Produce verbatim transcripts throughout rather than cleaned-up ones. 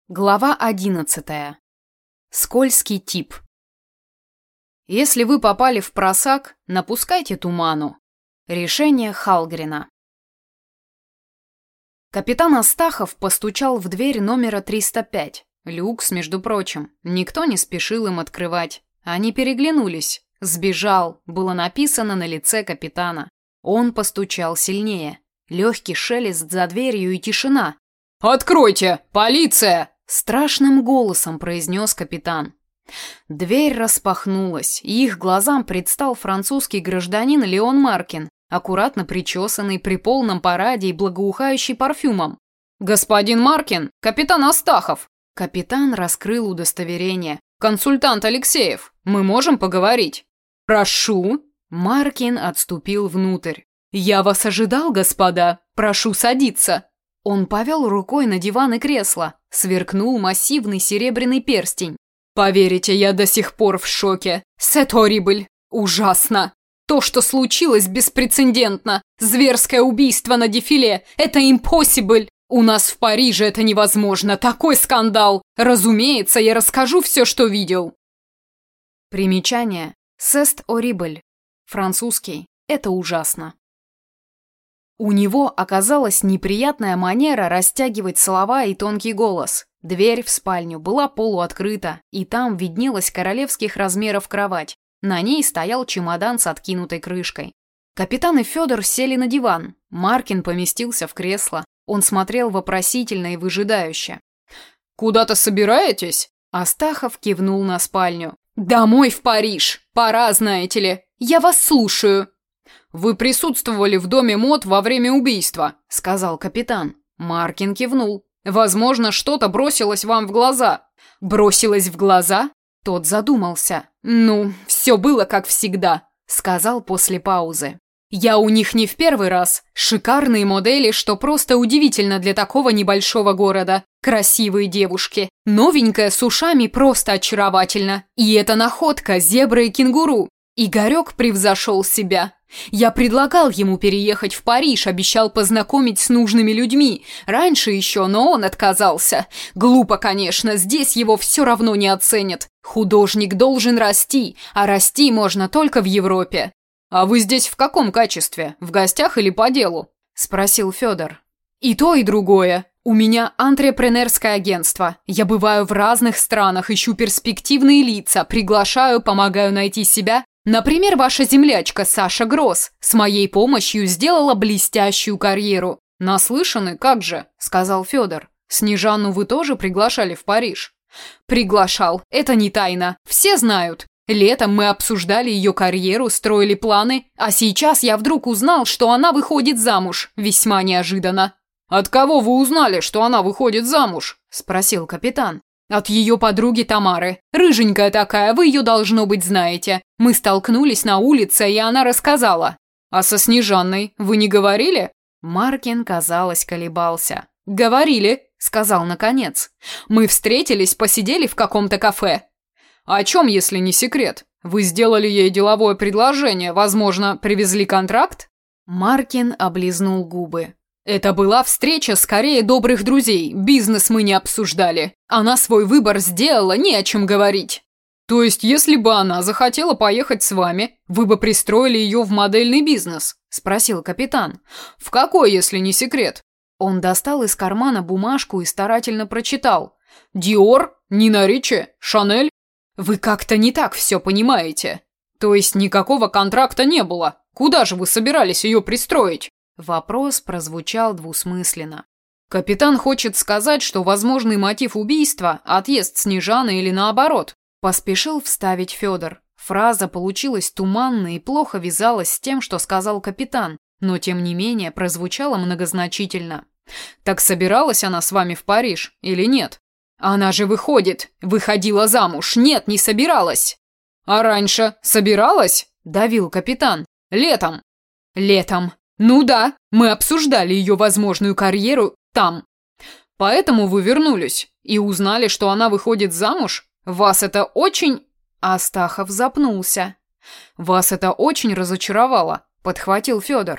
Глава одиннадцатая. Скользкий тип. Если вы попали в просак, напускайте туману. Решение Халгрена. Капитан Астахов постучал в дверь номера триста пять. Люкс, между прочим. Никто не спешил им открывать. Они переглянулись. «Сбежал» было написано на лице капитана. Он постучал сильнее. Легкий шелест за дверью и тишина. «Откройте! Полиция!» Страшным голосом произнес капитан. Дверь распахнулась, и их глазам предстал французский гражданин Леон Маркин, аккуратно причесанный при полном параде и благоухающий парфюмом. «Господин Маркин, капитан Астахов!» Капитан раскрыл удостоверение. «Консультант Алексеев, мы можем поговорить?» «Прошу!» Маркин отступил внутрь. «Я вас ожидал, господа. Прошу садиться!» Он повел рукой на диван и кресло. Сверкнул массивный серебряный перстень. «Поверите, я до сих пор в шоке. C'est horrible. Ужасно. То, что случилось, беспрецедентно. Зверское убийство на дефиле. Это impossible. У нас в Париже это невозможно. Такой скандал. Разумеется, я расскажу все, что видел». Примечание. C'est horrible. Французский. Это ужасно. У него оказалась неприятная манера растягивать слова и тонкий голос. Дверь в спальню была полуоткрыта, и там виднелась королевских размеров кровать. На ней стоял чемодан с откинутой крышкой. Капитан и Федор сели на диван. Маркин поместился в кресло. Он смотрел вопросительно и выжидающе. «Куда-то собираетесь?» Астахов кивнул на спальню. «Домой в Париж! Пора, знаете ли! Я вас слушаю!» «Вы присутствовали в доме Мод во время убийства», — сказал капитан. Маркин кивнул. «Возможно, что-то бросилось вам в глаза». «Бросилось в глаза?» Тот задумался. «Ну, все было как всегда», — сказал после паузы. «Я у них не в первый раз. Шикарные модели, что просто удивительно для такого небольшого города. Красивые девушки. Новенькая с ушами просто очаровательно. И эта находка зебра и кенгуру. Игорек превзошел себя. Я предлагал ему переехать в Париж, обещал познакомить с нужными людьми. Раньше еще, но он отказался. Глупо, конечно, здесь его все равно не оценят. Художник должен расти, а расти можно только в Европе». «А вы здесь в каком качестве? В гостях или по делу?» – спросил Федор. «И то, и другое. У меня антрепренерское агентство. Я бываю в разных странах, ищу перспективные лица, приглашаю, помогаю найти себя. Например, ваша землячка Саша Гросс с моей помощью сделала блестящую карьеру». «Наслышаны, как же», – сказал Федор. «Снежанну вы тоже приглашали в Париж?» «Приглашал. Это не тайна. Все знают. Летом мы обсуждали ее карьеру, строили планы, а сейчас я вдруг узнал, что она выходит замуж. Весьма неожиданно». «От кого вы узнали, что она выходит замуж?» – спросил капитан. «От ее подруги Тамары. Рыженькая такая, вы ее, должно быть, знаете. Мы столкнулись на улице, и она рассказала». «А со Снежанной вы не говорили?» Маркин, казалось, колебался. «Говорили», – сказал наконец. «Мы встретились, посидели в каком-то кафе». «О чем, если не секрет? Вы сделали ей деловое предложение, возможно, привезли контракт?» Маркин облизнул губы. «Это была встреча скорее добрых друзей, бизнес мы не обсуждали. Она свой выбор сделала, не о чем говорить». «То есть, если бы она захотела поехать с вами, вы бы пристроили ее в модельный бизнес?» – спросил капитан. «В какой, если не секрет?» Он достал из кармана бумажку и старательно прочитал. «Диор? Нина Ричи? Шанель?» «Вы как-то не так все понимаете». «То есть никакого контракта не было? Куда же вы собирались ее пристроить?» Вопрос прозвучал двусмысленно. «Капитан хочет сказать, что возможный мотив убийства – отъезд Снежаны или наоборот», – поспешил вставить Федор. Фраза получилась туманной и плохо вязалась с тем, что сказал капитан, но тем не менее прозвучала многозначительно. «Так собиралась она с вами в Париж или нет?» «Она же выходит, выходила замуж, нет, не собиралась». «А раньше собиралась?» – давил капитан. «Летом». «Летом. Ну да, мы обсуждали ее возможную карьеру там». «Поэтому вы вернулись и узнали, что она выходит замуж? Вас это очень...» Астахов запнулся. «Вас это очень разочаровало», – подхватил Федор.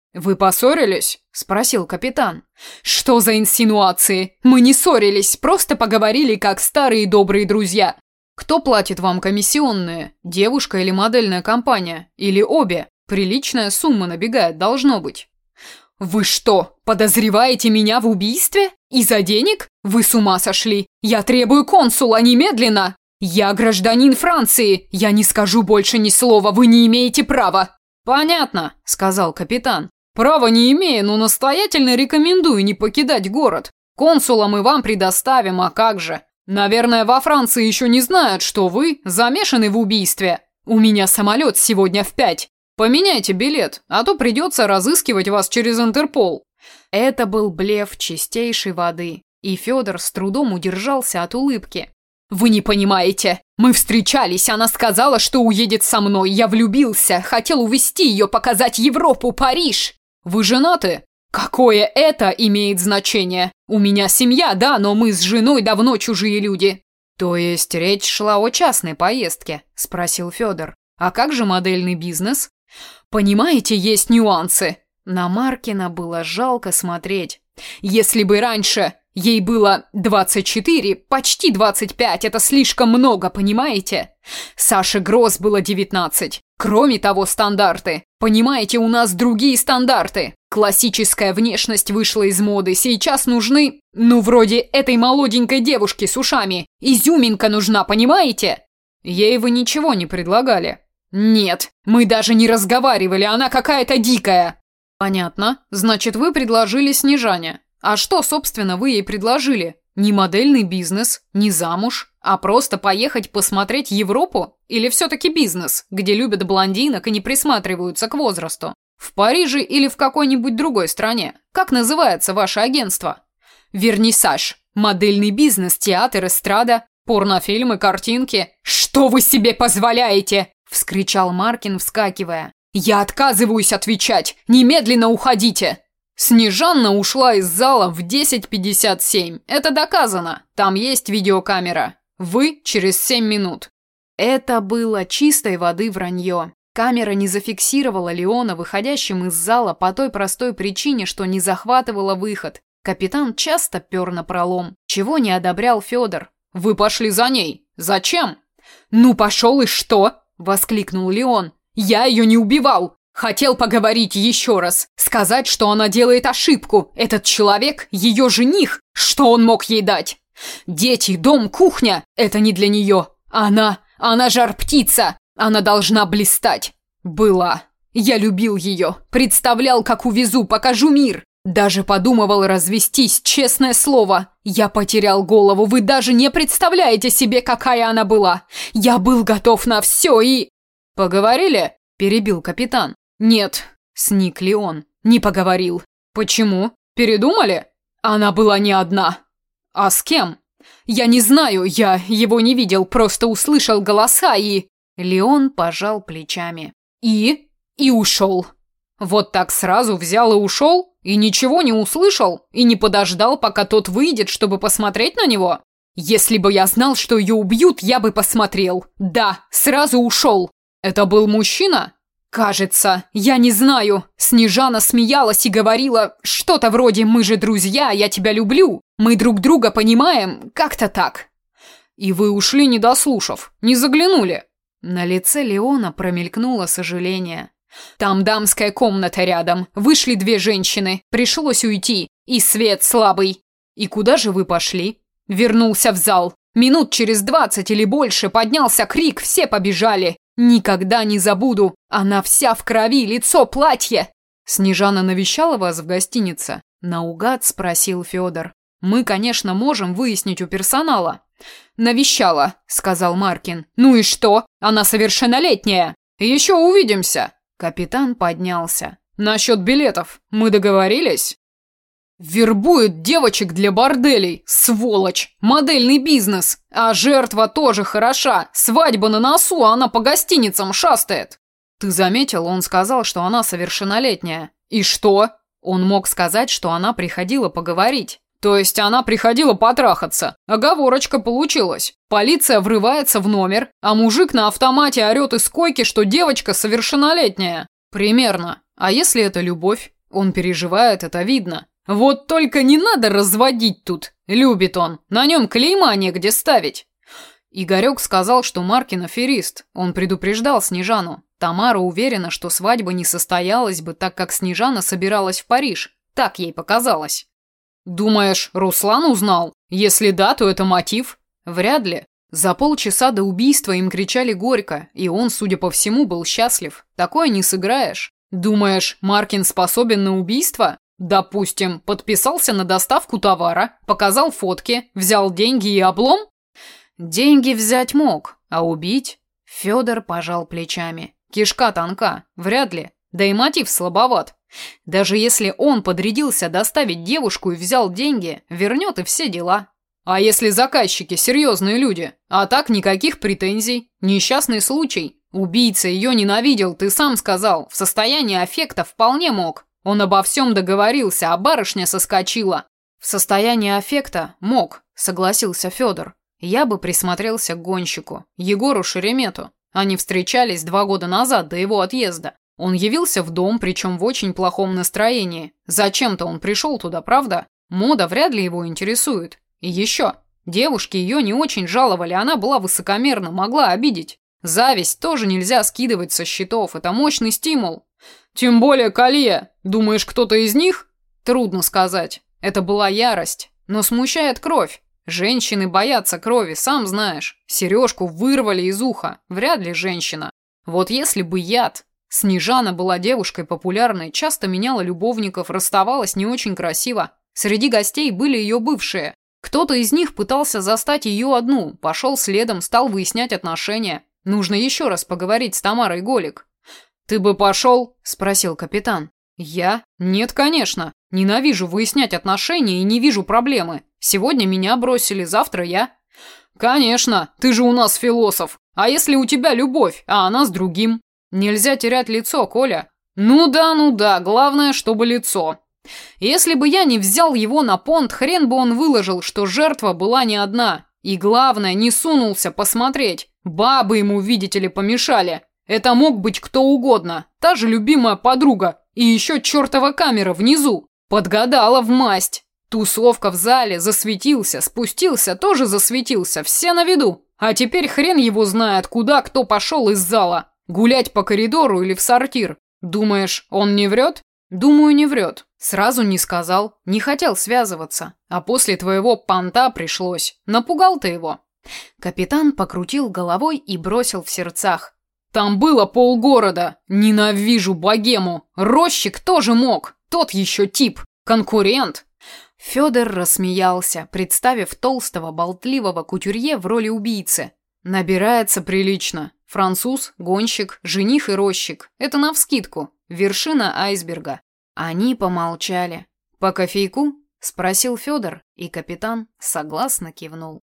«Вы поссорились?» – спросил капитан. «Что за инсинуации? Мы не ссорились, просто поговорили как старые добрые друзья. Кто платит вам комиссионные? Девушка или модельная компания? Или обе? Приличная сумма набегает, должно быть». «Вы что, подозреваете меня в убийстве? Из-за денег? Вы с ума сошли? Я требую консула немедленно! Я гражданин Франции! Я не скажу больше ни слова, вы не имеете права!» «Понятно», — сказал капитан. «Права не имею, но настоятельно рекомендую не покидать город. Консула мы вам предоставим, а как же? Наверное, во Франции еще не знают, что вы замешаны в убийстве. У меня самолет сегодня в пять. Поменяйте билет, а то придется разыскивать вас через Интерпол». Это был блеф чистейшей воды, и Федор с трудом удержался от улыбки. «Вы не понимаете. Мы встречались, она сказала, что уедет со мной. Я влюбился, хотел увезти ее, показать Европу, Париж. Вы женаты? Какое это имеет значение? У меня семья, да, но мы с женой давно чужие люди». «То есть речь шла о частной поездке?» – спросил Федор. «А как же модельный бизнес?» «Понимаете, есть нюансы». На Маркина было жалко смотреть. «Если бы раньше ей было двадцать четыре, почти двадцать пять, это слишком много, понимаете? Саше Гросс было девятнадцать. Кроме того, стандарты. Понимаете, у нас другие стандарты. Классическая внешность вышла из моды. Сейчас нужны, ну, вроде этой молоденькой девушки с ушами. Изюминка нужна, понимаете?» «Ей вы ничего не предлагали?» «Нет, мы даже не разговаривали, она какая-то дикая». «Понятно. Значит, вы предложили Снежане. А что, собственно, вы ей предложили? Не модельный бизнес, не замуж, а просто поехать посмотреть Европу? Или все-таки бизнес, где любят блондинок и не присматриваются к возрасту? В Париже или в какой-нибудь другой стране? Как называется ваше агентство?» «Вернисаж. Модельный бизнес, театр, эстрада, порнофильмы, картинки». «Что вы себе позволяете?» – вскричал Маркин, вскакивая. «Я отказываюсь отвечать! Немедленно уходите!» Снежанна ушла из зала в десять пятьдесят семь. Это доказано. Там есть видеокамера. Вы через семь минут. Это было чистой воды вранье. Камера не зафиксировала Леона выходящим из зала по той простой причине, что не захватывала выход. Капитан часто пер напролом, чего не одобрял Федор. «Вы пошли за ней. Зачем?» «Ну пошел и что?» – воскликнул Леон. «Я ее не убивал. Хотел поговорить еще раз, сказать, что она делает ошибку. Этот человек – ее жених. Что он мог ей дать? Дети, дом, кухня – это не для нее. Она, она жар-птица. Она должна блистать. Была. Я любил ее. Представлял, как увезу, покажу мир. Даже подумывал развестись, честное слово. Я потерял голову. Вы даже не представляете себе, какая она была. Я был готов на все и... «Поговорили?» – перебил капитан. «Нет», – сник Леон. «Не поговорил». «Почему? Передумали?» «Она была не одна». «А с кем?» «Я не знаю, я его не видел, просто услышал голоса и...» Леон пожал плечами. «И?» «И ушел». «Вот так сразу взял и ушел? И ничего не услышал? И не подождал, пока тот выйдет, чтобы посмотреть на него?» «Если бы я знал, что ее убьют, я бы посмотрел. Да, сразу ушел». «Это был мужчина?» «Кажется, я не знаю». Снежана смеялась и говорила что-то вроде «Мы же друзья, я тебя люблю. Мы друг друга понимаем». Как-то так. «И вы ушли, не дослушав? Не заглянули?» На лице Леона промелькнуло сожаление. «Там дамская комната рядом. Вышли две женщины. Пришлось уйти. И свет слабый». «И куда же вы пошли?» Вернулся в зал. Минут через двадцать или больше поднялся крик, все побежали. Никогда не забуду. Она вся в крови, лицо, платье. «Снежана навещала вас в гостинице?» Наугад спросил Федор. «Мы, конечно, можем выяснить у персонала». «Навещала», — сказал Маркин. «Ну и что? Она совершеннолетняя». «Еще увидимся». Капитан поднялся. «Насчет билетов мы договорились?» «Вербует девочек для борделей, сволочь! Модельный бизнес! А жертва тоже хороша! Свадьба на носу, а она по гостиницам шастает!» «Ты заметил, он сказал, что она совершеннолетняя. И что?» Он мог сказать, что она приходила поговорить. «То есть она приходила потрахаться. Оговорочка получилась. Полиция врывается в номер, а мужик на автомате орет из койки, что девочка совершеннолетняя. Примерно. А если это любовь? Он переживает, это видно. Вот только не надо разводить тут. Любит он. На нем клейма негде ставить. Игорек сказал, что Маркин аферист. Он предупреждал Снежану. Тамара уверена, что свадьба не состоялась бы, так как Снежана собиралась в Париж. Так ей показалось. Думаешь, Руслан узнал? Если да, то это мотив? Вряд ли. За полчаса до убийства им кричали горько, и он, судя по всему, был счастлив. Такое не сыграешь. Думаешь, Маркин способен на убийство? Допустим, подписался на доставку товара, показал фотки, взял деньги и облом? Деньги взять мог, а убить? Федор пожал плечами. Кишка тонка, вряд ли. Да и мотив слабоват. Даже если он подрядился доставить девушку и взял деньги, вернет и все дела. А если заказчики серьезные люди? А так никаких претензий. Несчастный случай. Убийца ее ненавидел, ты сам сказал. В состоянии аффекта вполне мог. Он обо всем договорился, а барышня соскочила. В состоянии аффекта мог, согласился Федор. Я бы присмотрелся к гонщику, Егору Шеремету. Они встречались два года назад, до его отъезда. Он явился в дом, причем в очень плохом настроении. Зачем-то он пришел туда, правда? Мода вряд ли его интересует. И еще. Девушки ее не очень жаловали, она была высокомерна, могла обидеть. Зависть тоже нельзя скидывать со счетов, это мощный стимул. Тем более Колье. Думаешь, кто-то из них? Трудно сказать. Это была ярость. Но смущает кровь. Женщины боятся крови, сам знаешь. Сережку вырвали из уха. Вряд ли женщина. Вот если бы яд. Снежана была девушкой популярной, часто меняла любовников, расставалась не очень красиво. Среди гостей были ее бывшие. Кто-то из них пытался застать ее одну, пошел следом, стал выяснять отношения. Нужно еще раз поговорить с Тамарой Голик. «Ты бы пошел?» – спросил капитан. «Я? Нет, конечно. Ненавижу выяснять отношения и не вижу проблемы. Сегодня меня бросили, завтра я». «Конечно, ты же у нас философ. А если у тебя любовь, а она с другим?» «Нельзя терять лицо, Коля». «Ну да, ну да, главное, чтобы лицо». Если бы я не взял его на понт, хрен бы он выложил, что жертва была не одна. И главное, не сунулся посмотреть. Бабы ему, видите ли, помешали. Это мог быть кто угодно. Та же любимая подруга. И еще чертова камера внизу. Подгадала в масть. Тусовка в зале, засветился, спустился, тоже засветился. Все на виду. А теперь хрен его знает, куда кто пошел из зала. Гулять по коридору или в сортир. Думаешь, он не врет? Думаю, не врет. Сразу не сказал, не хотел связываться. А после твоего понта пришлось. Напугал ты его. Капитан покрутил головой и бросил в сердцах. Там было полгорода. Ненавижу богему. Рощик тоже мог. Тот еще тип. Конкурент. Федор рассмеялся, представив толстого болтливого кутюрье в роли убийцы. Набирается прилично. Француз, гонщик, жених и рощик. Это навскидку. Вершина айсберга. Они помолчали. «По кофейку?» – спросил Федор, и капитан согласно кивнул.